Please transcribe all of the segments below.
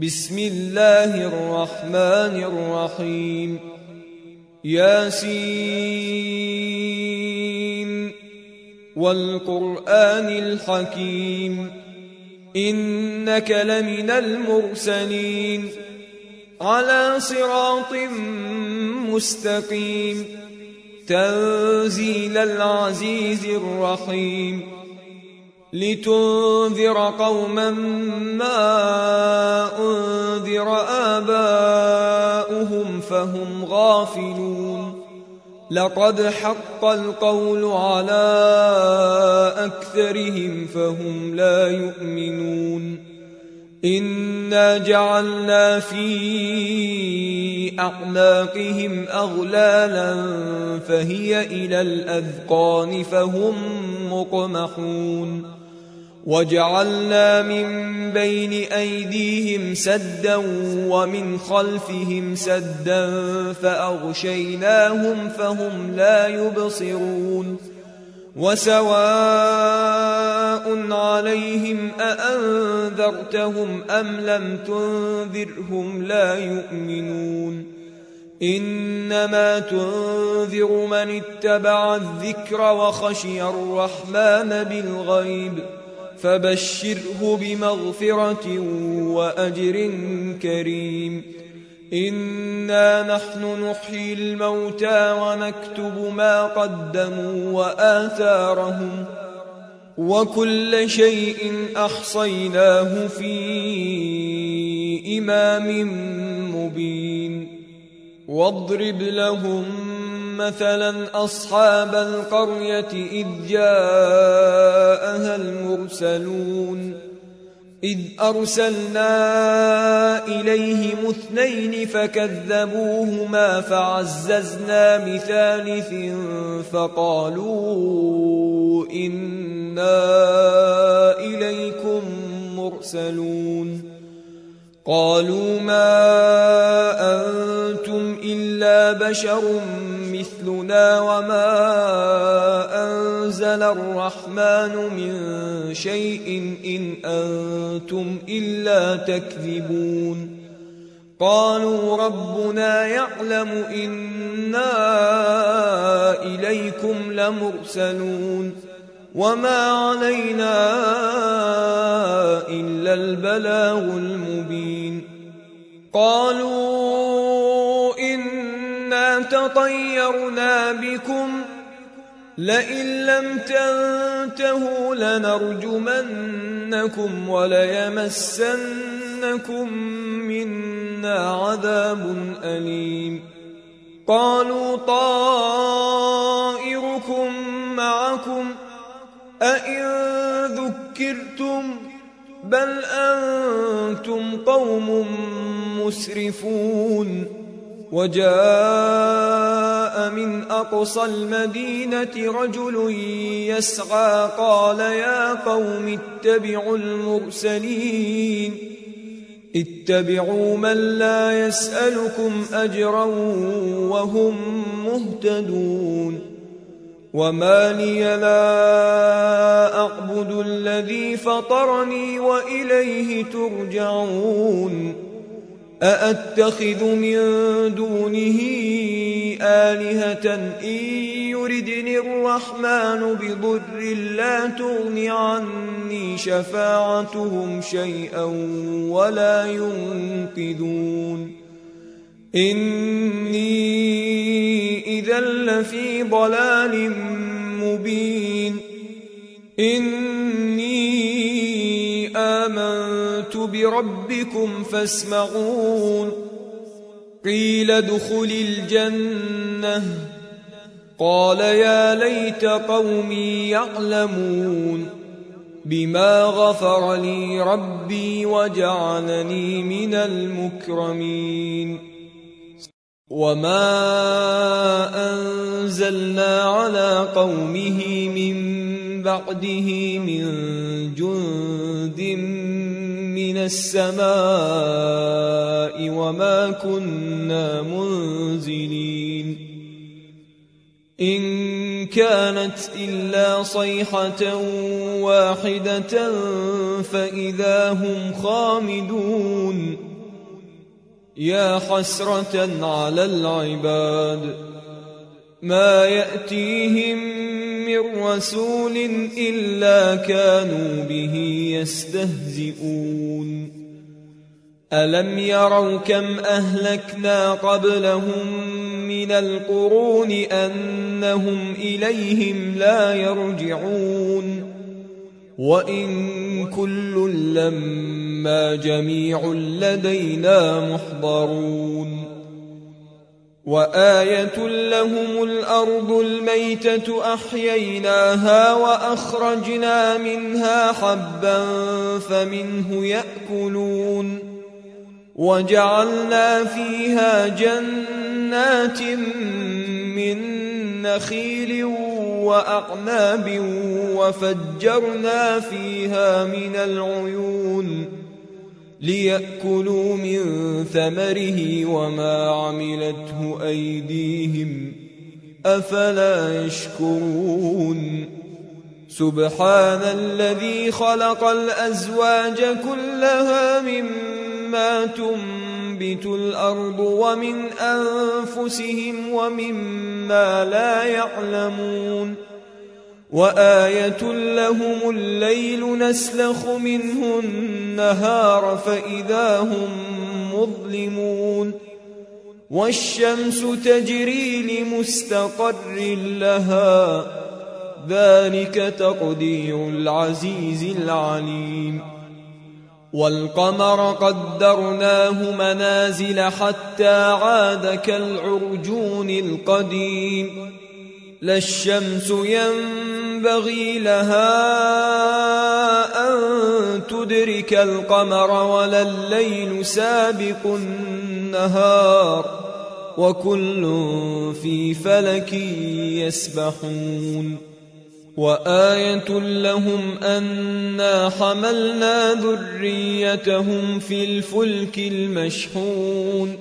بسم الله الرحمن الرحيم ياسين والقرآن الحكيم إنك لمن المرسلين على صراط مستقيم تنزيل العزيز الرحيم لتنذر قوما ما أنذر آباؤهم فهم غافلون لقد حق القول على أكثرهم فهم لا يؤمنون إنا جعلنا في أعناقهم أغلالا فهي إلى الأذقان فهم مقمحون وجعلنا من بين أيديهم سدا ومن خلفهم سدا فأغشيناهم فهم لا يبصرون وسواء عليهم أأنذرتهم أم لم تنذرهم لا يؤمنون إنما تنذر من اتبع الذكر وخشي الرحمن بالغيب فبشره بمغفرة وأجر كريم إنا نحن نحيي الموتى ونكتب ما قدموا وآثارهم وكل شيء أحصيناه في إمام مبين واضرب لهم مثلا أصحاب القرية إذ جاءها المرسلون إذ أرسلنا إليهم 2 فكذبوهما فعززنا بثالث فقالوا إنا إليكم مرسلون قالوا ما أنتم إلا بشر مثلنا وما أنزل الرحمن من شيء إن أنتم إلا تكذبون قالوا ربنا يعلم إنا إليكم لمرسلون وما علينا إلا البلاغ المبين قالوا إنا تطيرنا بكم لئن لم تنتهوا لنرجمنكم وليمسنكم منا عذاب أليم قالوا طائركم معكم أئن ذكرتم بل أنتم قوم مسرفون وجاء من أقصى المدينة رجل يسعى قال يا قوم اتبعوا المرسلين اتبعوا من لا يسألكم أجرا وهم مهتدون وما لي لا أعبد الذي فطرني وإليه ترجعون أأتخذ من دونه آلهة إن يردني الرحمن بضر لا تغن عني شفاعتهم شيئا ولا ينقذون إني إذا لفي ضلال مبين إني آمنت بربكم فاسمعون قيل ادخل الجنة قال يا ليت قومي يعلمون بما غفر لي ربي وجعلني من المكرمين وما أنزلنا على قومه من بعده من جند من السماء وما كنا منزلين إن كانت إلا صيحة واحدة فإذا هم خامدون يا حسرة على العباد ما يأتيهم من رسول إلا كانوا به يستهزئون ألم يروا كم أهلكنا قبلهم من القرون أنهم إليهم لا يرجعون وإن كل لما جميع لدينا محضرون وآية لهم الأرض الميتة أحييناها وأخرجنا منها حبا فمنه يأكلون وجعلنا فيها جنات من نخيل وأعناب وفجرنا فيها من العيون ليأكلوا من ثمره وما عملته أيديهم أفلا يشكرون سبحان الذي خلق الأزواج كلها مما تنبت الأرض ومن أنفسهم ومما لا يعلمون وآية لهم الليل نسلخ منه النهار فإذا هم مظلمون والشمس تجري لمستقر لها ذلك تقدير العزيز العليم والقمر قدرناه منازل حتى عاد كالعرجون القديم لا الشمس ينبغي لها أن تدرك القمر ولا الليل سابق النهار وكل في فلك يسبحون وآية لهم أنا حملنا ذريتهم في الفلك المشحون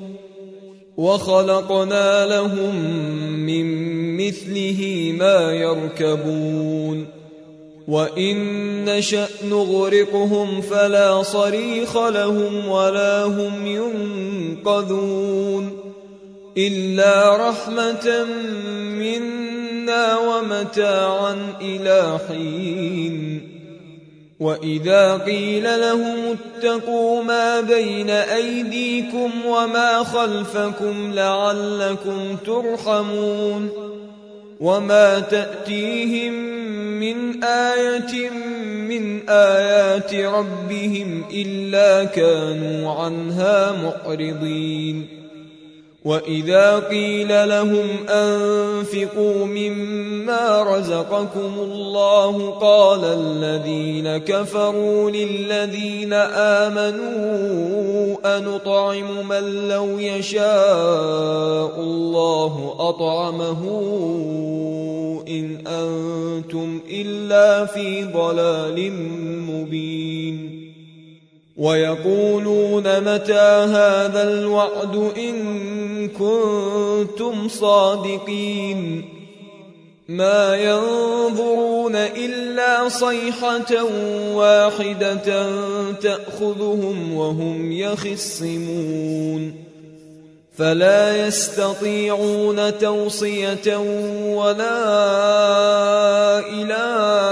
وخلقنا لهم من مثله ما يركبون وإن نشأ نغرقهم فلا صريخ لهم ولا هم ينقذون إلا رحمة منا ومتاعا إلى حين وإذا قيل لهم اتقوا ما بين أيديكم وما خلفكم لعلكم ترحمون وما تأتيهم من آية من آيات ربهم إلا كانوا عنها معرضين وإذا قيل لهم أنفقوا مما رزقكم الله قال الذين كفروا للذين آمنوا أنطعم من لو يشاء الله أطعمه إن أنتم إلا في ضلال مبين ويقولون متى هذا الوعد إن كنتم صادقين ما ينظرون إلا صيحة واحدة تأخذهم وهم يخصمون فلا يستطيعون توصية ولا إلى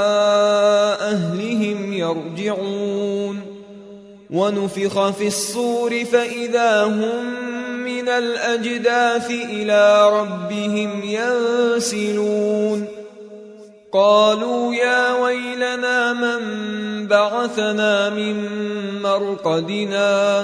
أهلهم يرجعون ونفخ في الصور فإذا هم من الأجداث إلى ربهم ينسلون قالوا يا ويلنا من بعثنا من مرقدنا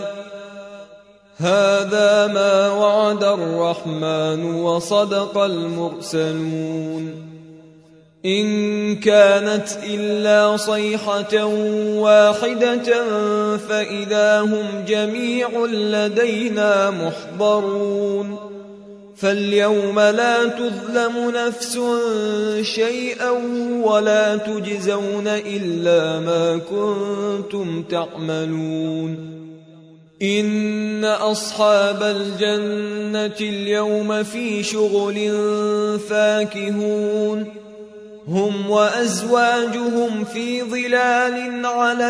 هذا ما وعد الرحمن وصدق المرسلون إن كانت إلا صيحة واحدة فإذا هم جميع لدينا محضرون فاليوم لا تظلم نفس شيئا ولا تجزون إلا ما كنتم تعملون إن أصحاب الجنة اليوم في شغل فاكهون هم وأزواجهم في ظلال على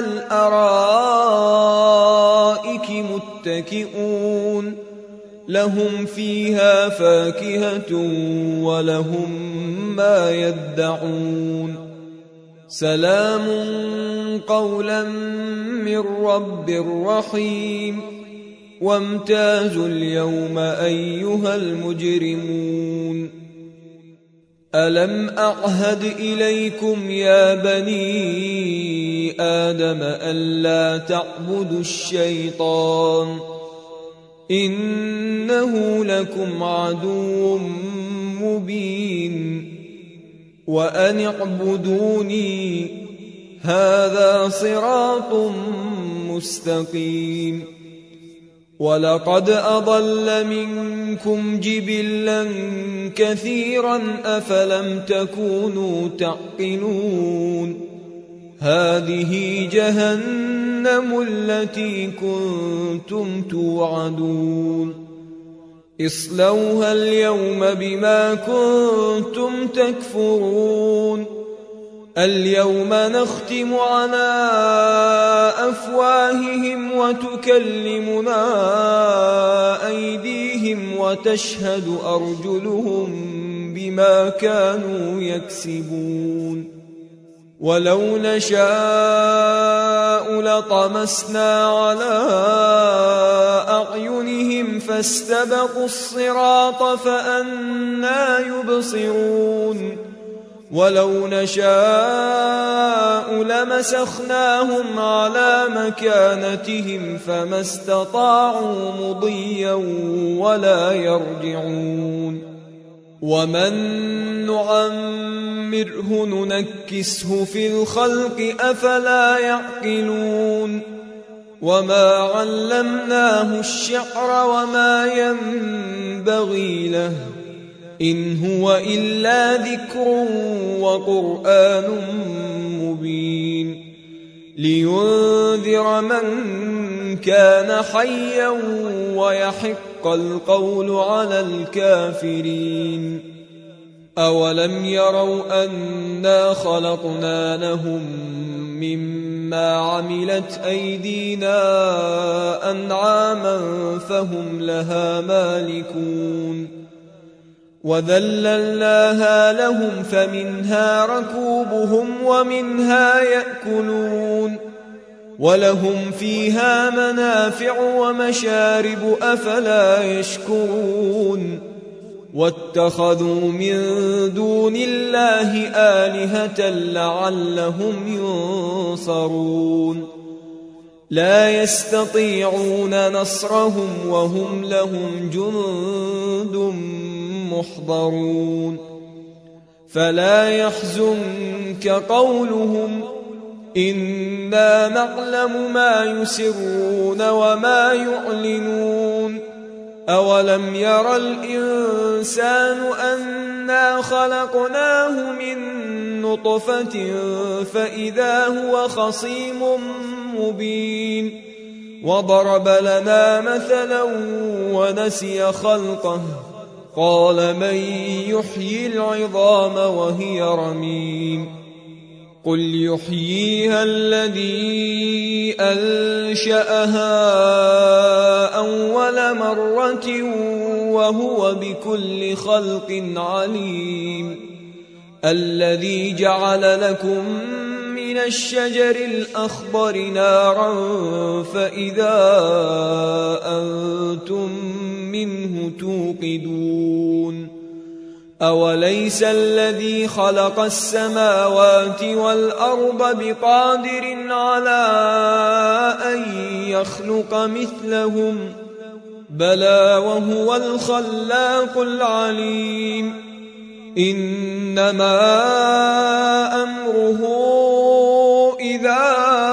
الأرائك متكئون لهم فيها فاكهة ولهم ما يدعون سلام قولا من رب رحيم وامتازوا اليوم أيها المجرمون ألم أعهد إليكم يا بني آدم ألا تعبدوا الشيطان إنه لكم عدو مبين وأن اعبدوني هذا صراط مستقيم ولقد أضل منكم جبلا كثيرا أفلم تكونوا تعقلون هذه جهنم التي كنتم توعدون اصلوها اليوم بما كنتم تكفرون اليوم نختم على أفواههم وتكلمنا أيديهم وتشهد أرجلهم بما كانوا يكسبون ولو نشاء لطمسنا على أعينهم فاستبقوا الصراط فأنى يبصرون ولو نشاء لمسخناهم على مكانتهم فما استطاعوا مضيا ولا يرجعون ومن نعمره ننكسه في الخلق أفلا يعقلون وما علمناه الشعر وما ينبغي له إن هو إلا ذكر وقرآن مبين لينذر من كان حيا ويحق القول على الكافرين أولم يروا أنا خلقنا لهم مما عملت أيدينا أنعاما فهم لها مالكون وذللناها لهم فمنها ركوبهم ومنها يأكلون ولهم فيها منافع ومشارب أفلا يشكرون واتخذوا من دون الله آلهة لعلهم ينصرون لا يستطيعون نصرهم وهم لهم جند محضرون فلا يحزنك قولهم إنا نعلم ما يسرون وما يعلنون أولم ير الإنسان أنا خلقناه من نطفة فإذا هو خصيم مبين وضرب لنا مثلا ونسي خلقه قال من يحيي العظام وهي رميم قل يحييها الذي أنشأها أول مرة وهو بكل خلق عليم الذي جعل لكم من الشجر الأخضر نارا فإذا أنتم منه توقدون أوليس الذي خلق السماوات والأرض بقادر على أن يخلق مثلهم بلى وهو الخلاق العليم إنما أمره إذا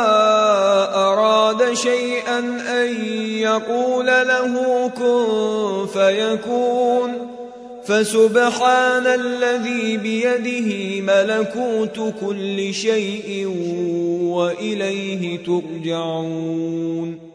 أراد شيئا أن يقول له كن فيكون فسبحان الذي بيده ملكوت كل شيء وإليه ترجعون